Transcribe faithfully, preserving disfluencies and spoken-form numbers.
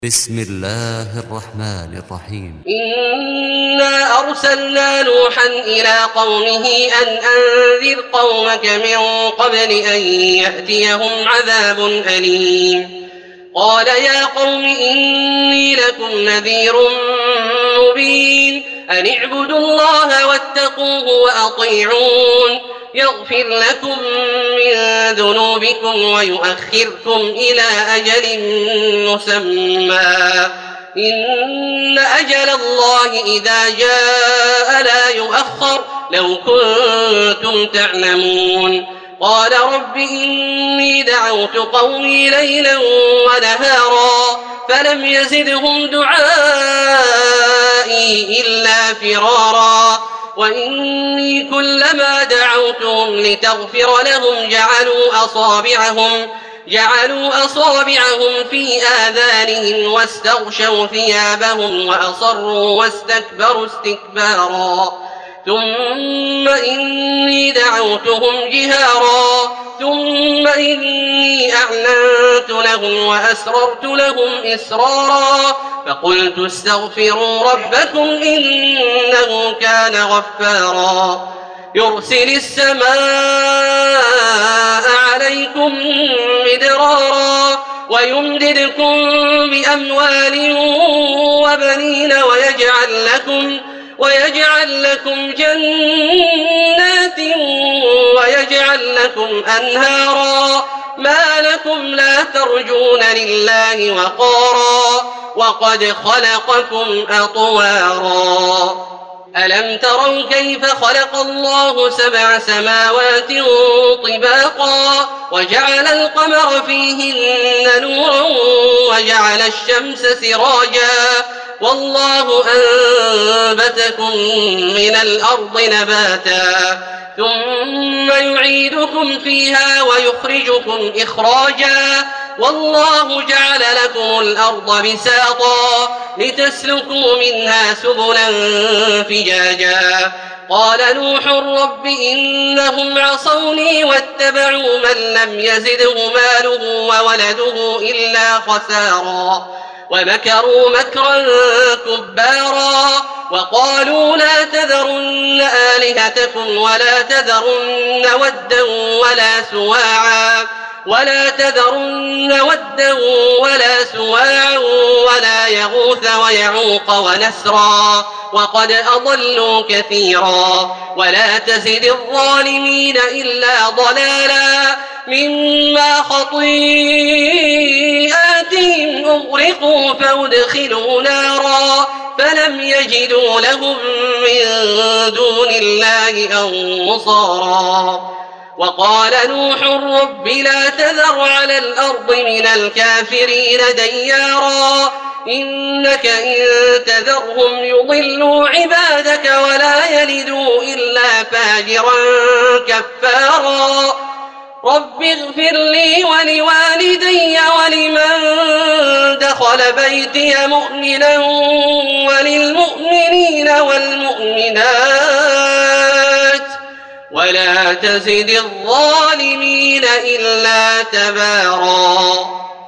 بسم الله الرحمن الرحيم. إنا أرسلنا نوحا إلى قومه أن أنذر قومك من قبل أن يأتيهم عذاب أليم. قال يا قوم إني لكم نذير مبين أن اعبدوا الله واتقوه وأطيعون يغفر لكم من ذنوبكم ويؤخركم إلى أجل مسمى إن أجل الله إذا جاء لا يؤخر لو كنتم تعلمون. قال رب إني دعوت قومي ليلا ونهارا فلم يزدهم دعائي إلا فرارا وإني كلما دعوتهم لتغفر لهم جعلوا أصابعهم جعلوا أصابعهم في آذانهم واستغشوا ثيابهم وأصروا واستكبروا استكبارا ثم إني دعوتهم جهارا ثم إني أعلنت لهم وأسررت لهم إسرارا فقلت استغفروا ربكم إنه كان غفارا يرسل السماء عليكم مدرارا ويمددكم بأموال وبنين ويجعل لكم ويجعل لكم جنات ويجعل لكم أنهارا ما لكم لا ترجون لله وقارا وقد خلقكم أطوارا. ألم تروا كيف خلق الله سبع سماوات طباقا وجعل القمر فيهن نورا وجعل الشمس سراجا والله أنبتكم من الأرض نباتا ثم يعيدكم فيها ويخرجكم إخراجا والله جعل لكم الأرض بساطا لتسلكوا منها سبلا فجاجا. قال نوح رب إنهم عصوني واتبعوا من لم يزده ماله وولده إلا خسارا ومكروا مكرا كبارا وقالوا لا تذرن آلهتكم ولا تذرن ودا ولا سواعا ولا تذرن ودا ولا سواعا ولا يغوث ويعوق ونسرا وقد أضلوا كثيرا ولا تزد الظالمين إلا ضلالا مما خطيئاتهم أغرقوا فأدخلوا نارا فلم يجدوا لهم من دون الله أنصارا. وقال نوح رب لا تذر على الأرض من الكافرين ديارا إنك إن تذرهم يضلوا عبادك ولا يلدوا إلا فاجرا كفارا. رب اغفر لي ولوالدي ولمن دخل بيتي مؤمنا وللمؤمنين والمؤمنات ولا تزد الظالمين إلا تبارا.